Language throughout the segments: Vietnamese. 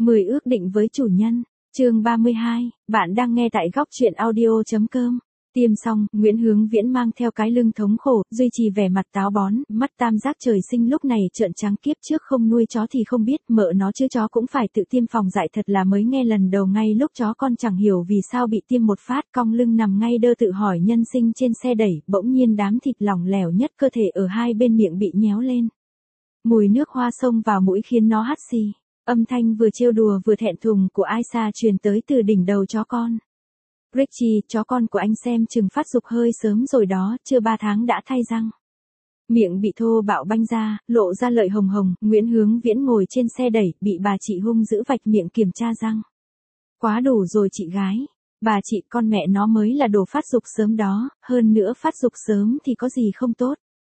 10 ước định với chủ nhân. Chương 32, bạn đang nghe tại góc truyện audio.com. Tiêm xong, Nguyễn Hướng Viễn mang theo cái lưng thống khổ, duy trì vẻ mặt táo bón, mắt tam giác trời sinh lúc này trợn trắng, kiếp trước không nuôi chó thì không biết, mợ nó chứ chó cũng phải tự tiêm phòng dại, thật là mới nghe lần đầu. Ngay lúc chó con chẳng hiểu vì sao bị tiêm một phát, cong lưng nằm ngay đơ tự hỏi nhân sinh trên xe đẩy, bỗng nhiên đám thịt lỏng lẻo nhất cơ thể ở hai bên miệng bị nhéo lên. Mùi nước hoa xông vào mũi khiến nó hắt xì. Âm thanh vừa trêu đùa vừa thẹn thùng của Aisha truyền tới từ đỉnh đầu chó con. Richie, chó con của anh xem chừng phát dục hơi sớm rồi đó, chưa 3 tháng đã thay răng. Miệng bị thô bạo banh ra, lộ ra lợi hồng hồng. Nguyễn Hướng Viễn ngồi trên xe đẩy, bị bà chị hung dữ vạch miệng kiểm tra răng. Quá đủ rồi chị gái. Bà chị con mẹ nó mới là đồ phát dục sớm đó, hơn nữa phát dục sớm thì có gì không tốt.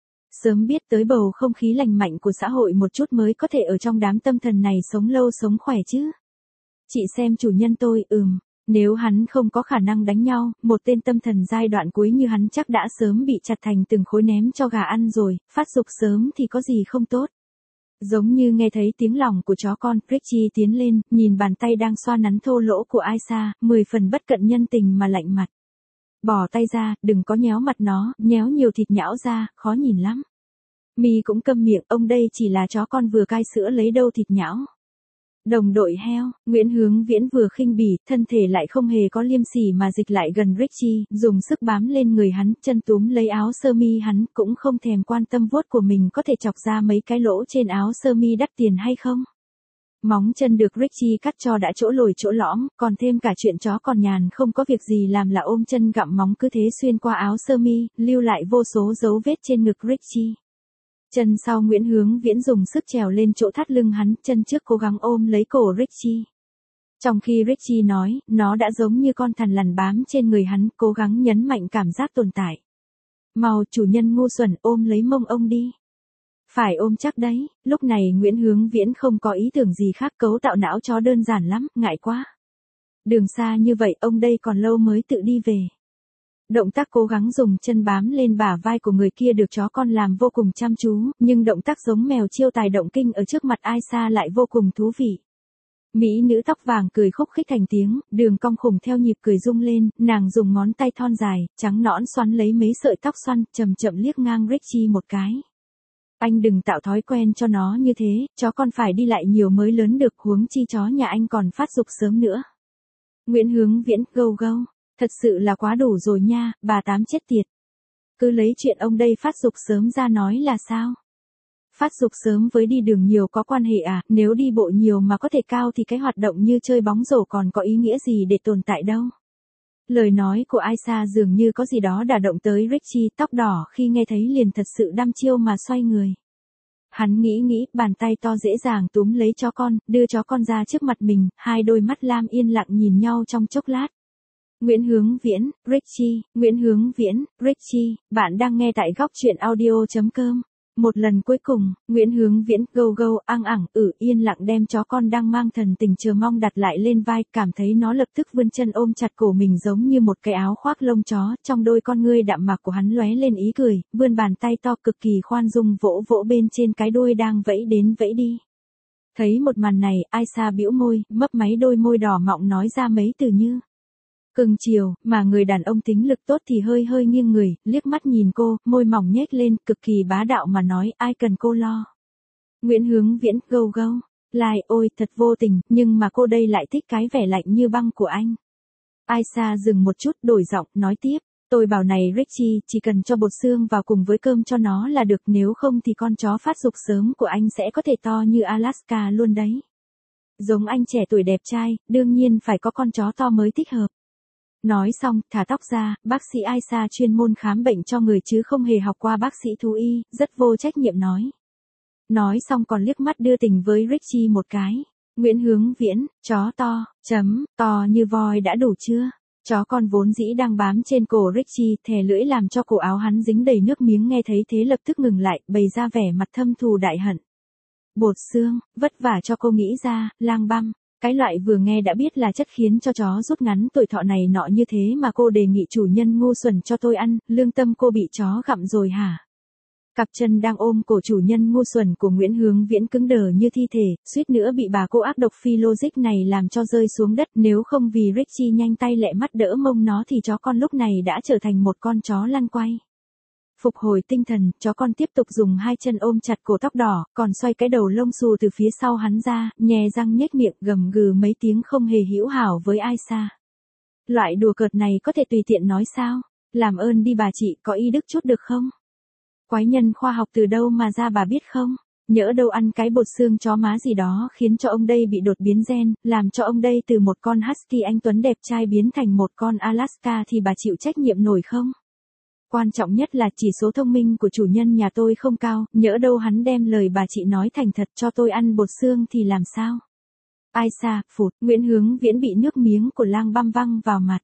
Sớm biết tới bầu không khí lành mạnh của xã hội một chút mới có thể ở trong đám tâm thần này sống lâu sống khỏe chứ. Chị xem chủ nhân tôi, nếu hắn không có khả năng đánh nhau, một tên tâm thần giai đoạn cuối như hắn chắc đã sớm bị chặt thành từng khối ném cho gà ăn rồi, phát dục sớm thì có gì không tốt. Giống như nghe thấy tiếng lòng của chó con, Richie tiến lên, nhìn bàn tay đang xoa nắn thô lỗ của Aisha, 10 phần bất cận nhân tình mà lạnh mặt. Bỏ tay ra, đừng có nhéo mặt nó, nhéo nhiều thịt nhão ra, khó nhìn lắm. Mi cũng câm miệng, ông đây chỉ là chó con vừa cai sữa lấy đâu thịt nhão. Đồng đội heo, Nguyễn Hướng Viễn vừa khinh bỉ, thân thể lại không hề có liêm sỉ mà dịch lại gần Richie, dùng sức bám lên người hắn, chân túm lấy áo sơ mi hắn, cũng không thèm quan tâm vuốt của mình có thể chọc ra mấy cái lỗ trên áo sơ mi đắt tiền hay không. Móng chân được Richie cắt cho đã chỗ lồi chỗ lõm, còn thêm cả chuyện chó còn nhàn không có việc gì làm là ôm chân gặm móng, cứ thế xuyên qua áo sơ mi, lưu lại vô số dấu vết trên ngực Richie. Chân sau Nguyễn Hướng Viễn dùng sức trèo lên chỗ thắt lưng hắn, chân trước cố gắng ôm lấy cổ Richie. Trong khi Richie nói, nó đã giống như con thằn lằn bám trên người hắn, cố gắng nhấn mạnh cảm giác tồn tại. Mau, chủ nhân ngu xuẩn, ôm lấy mông ông đi. Phải ôm chắc đấy. Lúc này Nguyễn Hướng Viễn không có ý tưởng gì khác, cấu tạo não chó đơn giản lắm, ngại quá. Đường xa như vậy, ông đây còn lâu mới tự đi về. Động tác cố gắng dùng chân bám lên bả vai của người kia được chó con làm vô cùng chăm chú, nhưng động tác giống mèo chiêu tài động kinh ở trước mặt Aisha lại vô cùng thú vị. Mỹ nữ tóc vàng cười khúc khích thành tiếng, đường cong khủng theo nhịp cười rung lên, nàng dùng ngón tay thon dài, trắng nõn xoắn lấy mấy sợi tóc xoăn, chậm chậm liếc ngang Richie một cái. Anh đừng tạo thói quen cho nó như thế, chó con phải đi lại nhiều mới lớn được, huống chi chó nhà anh còn phát dục sớm nữa. Nguyễn Hướng Viễn, gâu gâu. Thật sự là quá đủ rồi nha, bà Tám chết tiệt. Cứ lấy chuyện ông đây phát dục sớm ra nói là sao? Phát dục sớm với đi đường nhiều có quan hệ à? Nếu đi bộ nhiều mà có thể cao thì cái hoạt động như chơi bóng rổ còn có ý nghĩa gì để tồn tại đâu? Lời nói của Aisha dường như có gì đó đả động tới Richie, tóc đỏ khi nghe thấy liền thật sự đăm chiêu mà xoay người. Hắn nghĩ, bàn tay to dễ dàng túm lấy chó con, đưa chó con ra trước mặt mình, hai đôi mắt lam yên lặng nhìn nhau trong chốc lát. Nguyễn Hướng Viễn, Richie, Nguyễn Hướng Viễn, Richie, bạn đang nghe tại góc truyện audio.com. Một lần cuối cùng, Nguyễn Hướng Viễn, gâu gâu, yên lặng đem chó con đang mang thần tình chờ mong đặt lại lên vai, cảm thấy nó lập tức vươn chân ôm chặt cổ mình giống như một cái áo khoác lông chó, trong đôi con ngươi đạm mạc của hắn lóe lên ý cười, vươn bàn tay to cực kỳ khoan dung vỗ vỗ bên trên cái đuôi đang vẫy đến vẫy đi. Thấy một màn này, Aisha bĩu môi, mấp máy đôi môi đỏ mọng nói ra mấy từ như cưng chiều, mà người đàn ông tính lực tốt thì hơi hơi nghiêng người, liếc mắt nhìn cô, môi mỏng nhếch lên, cực kỳ bá đạo mà nói, ai cần cô lo. Nguyễn Hướng Viễn, gâu gâu, ôi thật vô tình, nhưng mà cô đây lại thích cái vẻ lạnh như băng của anh. Aisha dừng một chút, đổi giọng, nói tiếp, tôi bảo này Richie, chỉ cần cho bột xương vào cùng với cơm cho nó là được, nếu không thì con chó phát dục sớm của anh sẽ có thể to như Alaska luôn đấy. Giống anh trẻ tuổi đẹp trai, đương nhiên phải có con chó to mới thích hợp. Nói xong, thả tóc ra, bác sĩ Aisha chuyên môn khám bệnh cho người chứ không hề học qua bác sĩ thú y, rất vô trách nhiệm nói. Nói xong còn liếc mắt đưa tình với Richie một cái. Nguyễn Hướng Viễn, chó to, to như voi đã đủ chưa? Chó con vốn dĩ đang bám trên cổ Richie, thè lưỡi làm cho cổ áo hắn dính đầy nước miếng, nghe thấy thế lập tức ngừng lại, bày ra vẻ mặt thâm thù đại hận. Bột xương, vất vả cho cô nghĩ ra, lang băm. Cái loại vừa nghe đã biết là chất khiến cho chó rút ngắn tuổi thọ này nọ như thế mà cô đề nghị chủ nhân ngu xuẩn cho tôi ăn, lương tâm cô bị chó gặm rồi hả? Cặp chân đang ôm cổ chủ nhân ngu xuẩn của Nguyễn Hướng Viễn cứng đờ như thi thể, suýt nữa bị bà cô ác độc phi logic này làm cho rơi xuống đất, nếu không vì Richie nhanh tay lẹ mắt đỡ mông nó thì chó con lúc này đã trở thành một con chó lăn quay. Phục hồi tinh thần, chó con tiếp tục dùng hai chân ôm chặt cổ tóc đỏ, còn xoay cái đầu lông xù từ phía sau hắn ra, nhè răng nhếch miệng gầm gừ mấy tiếng không hề hữu hảo với ai xa. Loại đùa cợt này có thể tùy tiện nói sao? Làm ơn đi bà chị, có y đức chút được không? Quái nhân khoa học từ đâu mà ra bà biết không? Nhỡ đâu ăn cái bột xương chó má gì đó khiến cho ông đây bị đột biến gen, làm cho ông đây từ một con husky anh tuấn đẹp trai biến thành một con Alaska thì bà chịu trách nhiệm nổi không? Quan trọng nhất là chỉ số thông minh của chủ nhân nhà tôi không cao, nhỡ đâu hắn đem lời bà chị nói thành thật cho tôi ăn bột xương thì làm sao? Ai xa, phụt, Nguyễn Hướng Viễn bị nước miếng của lang băm văng vào mặt.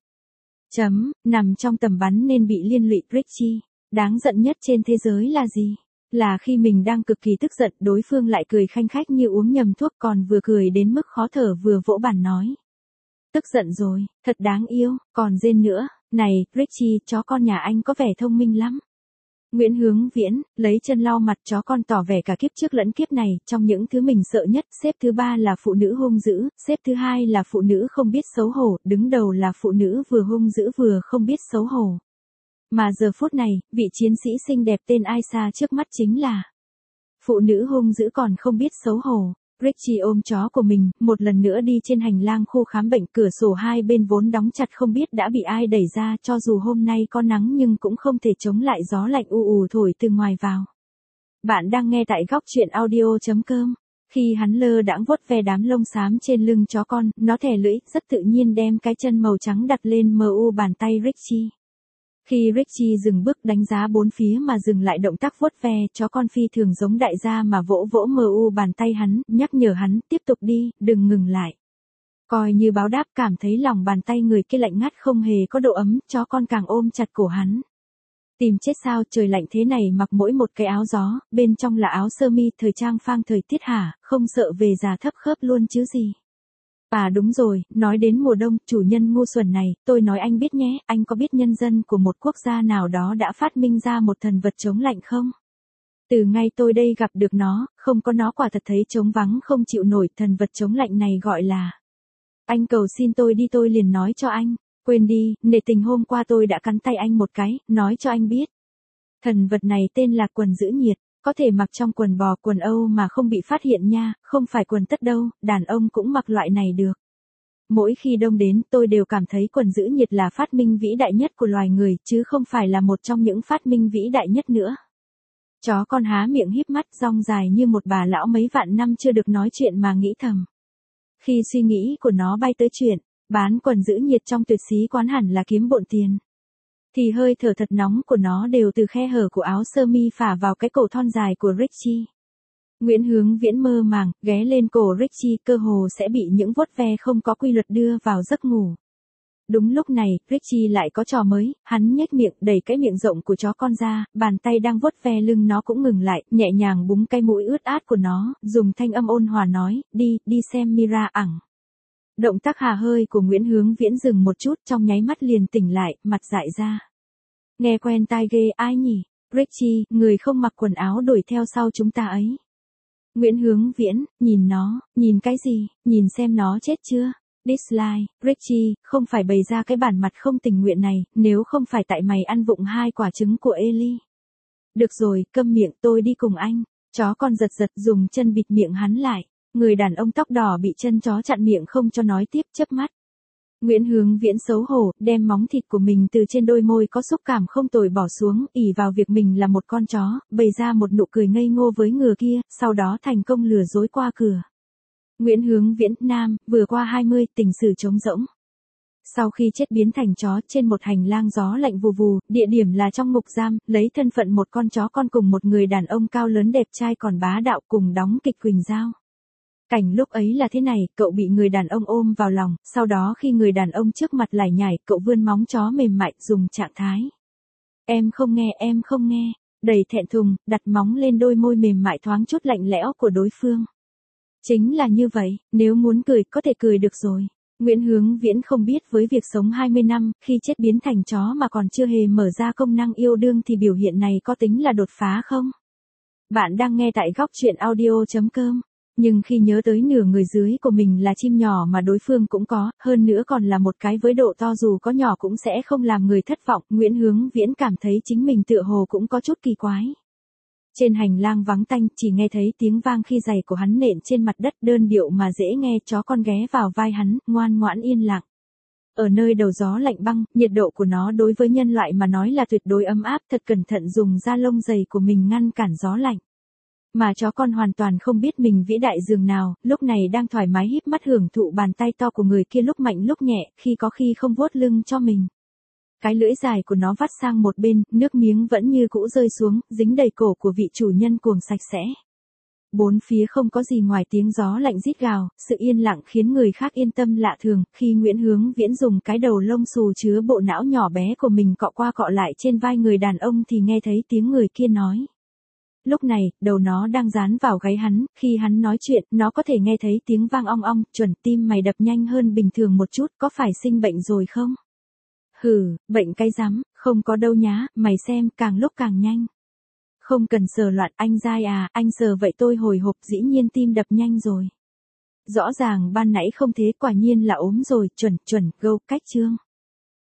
Nằm trong tầm bắn nên bị liên lụy Richie. Đáng giận nhất trên thế giới là gì? Là khi mình đang cực kỳ tức giận, đối phương lại cười khanh khách như uống nhầm thuốc, còn vừa cười đến mức khó thở vừa vỗ bàn nói. Tức giận rồi, thật đáng yêu, còn rên nữa, này, Richie, chó con nhà anh có vẻ thông minh lắm. Nguyễn Hướng Viễn, lấy chân lau mặt chó con tỏ vẻ cả kiếp trước lẫn kiếp này, trong những thứ mình sợ nhất, xếp thứ 3 là phụ nữ hung dữ, xếp thứ 2 là phụ nữ không biết xấu hổ, đứng đầu là phụ nữ vừa hung dữ vừa không biết xấu hổ. Mà giờ phút này, vị chiến sĩ xinh đẹp tên Aisha trước mắt chính là phụ nữ hung dữ còn không biết xấu hổ. Richie ôm chó của mình, một lần nữa đi trên hành lang khu khám bệnh, cửa sổ hai bên vốn đóng chặt không biết đã bị ai đẩy ra, cho dù hôm nay có nắng nhưng cũng không thể chống lại gió lạnh u ù thổi từ ngoài vào. Bạn đang nghe tại góc truyện audio.com. Khi hắn lơ đãng vuốt ve đám lông xám trên lưng chó con, nó thè lưỡi, rất tự nhiên đem cái chân màu trắng đặt lên mu bàn tay Richie. Khi Richie dừng bước đánh giá bốn phía mà dừng lại động tác vuốt ve, chó con phi thường giống đại gia mà vỗ vỗ mu bàn tay hắn, nhắc nhở hắn, tiếp tục đi, đừng ngừng lại. Coi như báo đáp, cảm thấy lòng bàn tay người kia lạnh ngắt không hề có độ ấm, chó con càng ôm chặt cổ hắn. Tìm chết sao, trời lạnh thế này mặc mỗi một cái áo gió, bên trong là áo sơ mi thời trang phang thời tiết hả, không sợ về già thấp khớp luôn chứ gì. À đúng rồi, nói đến mùa đông, chủ nhân ngu xuẩn này, tôi nói anh biết nhé, anh có biết nhân dân của một quốc gia nào đó đã phát minh ra một thần vật chống lạnh không? Từ ngay tôi đây gặp được nó, không có nó quả thật thấy trống vắng không chịu nổi, thần vật chống lạnh này gọi là... Anh cầu xin tôi đi, tôi liền nói cho anh, quên đi, nể tình hôm qua tôi đã cắn tay anh một cái, nói cho anh biết. Thần vật này tên là quần giữ nhiệt. Có thể mặc trong quần bò, quần Âu mà không bị phát hiện nha, không phải quần tất đâu, đàn ông cũng mặc loại này được. Mỗi khi đông đến, tôi đều cảm thấy quần giữ nhiệt là phát minh vĩ đại nhất của loài người, chứ không phải là một trong những phát minh vĩ đại nhất nữa. Chó con há miệng híp mắt, dong dài như một bà lão mấy vạn năm chưa được nói chuyện mà nghĩ thầm. Khi suy nghĩ của nó bay tới chuyện, bán quần giữ nhiệt trong tuyệt xí quán hẳn là kiếm bộn tiền. Thì hơi thở thật nóng của nó đều từ khe hở của áo sơ mi phả vào cái cổ thon dài của Richie. Nguyễn Hướng Viễn mơ màng, ghé lên cổ Richie, cơ hồ sẽ bị những vuốt ve không có quy luật đưa vào giấc ngủ. Đúng lúc này, Richie lại có trò mới, hắn nhếch miệng, đẩy cái miệng rộng của chó con ra, bàn tay đang vuốt ve lưng nó cũng ngừng lại, nhẹ nhàng búng cái mũi ướt át của nó, dùng thanh âm ôn hòa nói, đi xem Mira ẳng. Động tác hà hơi của Nguyễn Hướng Viễn dừng một chút, trong nháy mắt liền tỉnh lại, mặt dại ra. Nghe quen tai ghê, ai nhỉ? Richie, người không mặc quần áo đuổi theo sau chúng ta ấy. Nguyễn Hướng Viễn, nhìn nó, nhìn cái gì, nhìn xem nó chết chưa? Dislike, Richie, không phải bày ra cái bản mặt không tình nguyện này, nếu không phải tại mày ăn vụng 2 quả trứng của Ellie. Được rồi, câm miệng, tôi đi cùng anh. Chó con giật dùng chân bịt miệng hắn lại. Người đàn ông tóc đỏ bị chân chó chặn miệng không cho nói tiếp, chớp mắt. Nguyễn Hướng Viễn xấu hổ, đem móng thịt của mình từ trên đôi môi có xúc cảm không tồi bỏ xuống, ỷ vào việc mình là một con chó, bày ra một nụ cười ngây ngô với ngựa kia, sau đó thành công lừa dối qua cửa. Nguyễn Hướng Viễn, nam, vừa qua 20, tình sử trống rỗng. Sau khi chết biến thành chó trên một hành lang gió lạnh vù vù, địa điểm là trong ngục giam, lấy thân phận một con chó con cùng một người đàn ông cao lớn đẹp trai còn bá đạo cùng đóng kịch Quỳnh Giao. Cảnh lúc ấy là thế này, cậu bị người đàn ông ôm vào lòng, sau đó khi người đàn ông trước mặt lải nhải, cậu vươn móng chó mềm mại, dùng trạng thái. Em không nghe, đầy thẹn thùng, đặt móng lên đôi môi mềm mại thoáng chút lạnh lẽo của đối phương. Chính là như vậy, nếu muốn cười, có thể cười được rồi. Nguyễn Hướng Viễn không biết với việc sống 20 năm, khi chết biến thành chó mà còn chưa hề mở ra công năng yêu đương thì biểu hiện này có tính là đột phá không? Bạn đang nghe tại góc chuyện audio.com. Nhưng khi nhớ tới nửa người dưới của mình là chim nhỏ mà đối phương cũng có, hơn nữa còn là một cái với độ to dù có nhỏ cũng sẽ không làm người thất vọng, Nguyễn Hướng Viễn cảm thấy chính mình tựa hồ cũng có chút kỳ quái. Trên hành lang vắng tanh, chỉ nghe thấy tiếng vang khi giày của hắn nện trên mặt đất đơn điệu mà dễ nghe, chó con ghé vào vai hắn, ngoan ngoãn yên lặng. Ở nơi đầu gió lạnh băng, nhiệt độ của nó đối với nhân loại mà nói là tuyệt đối ấm áp, thật cẩn thận dùng da lông dày của mình ngăn cản gió lạnh. Mà chó con hoàn toàn không biết mình vĩ đại dường nào, lúc này đang thoải mái híp mắt hưởng thụ bàn tay to của người kia lúc mạnh lúc nhẹ, khi có khi không vuốt lưng cho mình. Cái lưỡi dài của nó vắt sang một bên, nước miếng vẫn như cũ rơi xuống, dính đầy cổ của vị chủ nhân cuồng sạch sẽ. Bốn phía không có gì ngoài tiếng gió lạnh rít gào, sự yên lặng khiến người khác yên tâm lạ thường, khi Nguyễn Hướng Viễn dùng cái đầu lông xù chứa bộ não nhỏ bé của mình cọ qua cọ lại trên vai người đàn ông thì nghe thấy tiếng người kia nói. Lúc này, đầu nó đang dán vào gáy hắn, khi hắn nói chuyện, nó có thể nghe thấy tiếng vang ong ong, chuẩn, tim mày đập nhanh hơn bình thường một chút, có phải sinh bệnh rồi không? Hừ, bệnh cái rắm, không có đâu nhá, mày xem, càng lúc càng nhanh. Không cần sờ loạn, anh dai à, anh sờ vậy tôi hồi hộp, dĩ nhiên tim đập nhanh rồi. Rõ ràng ban nãy không thế, quả nhiên là ốm rồi, chuẩn, go, cách chương.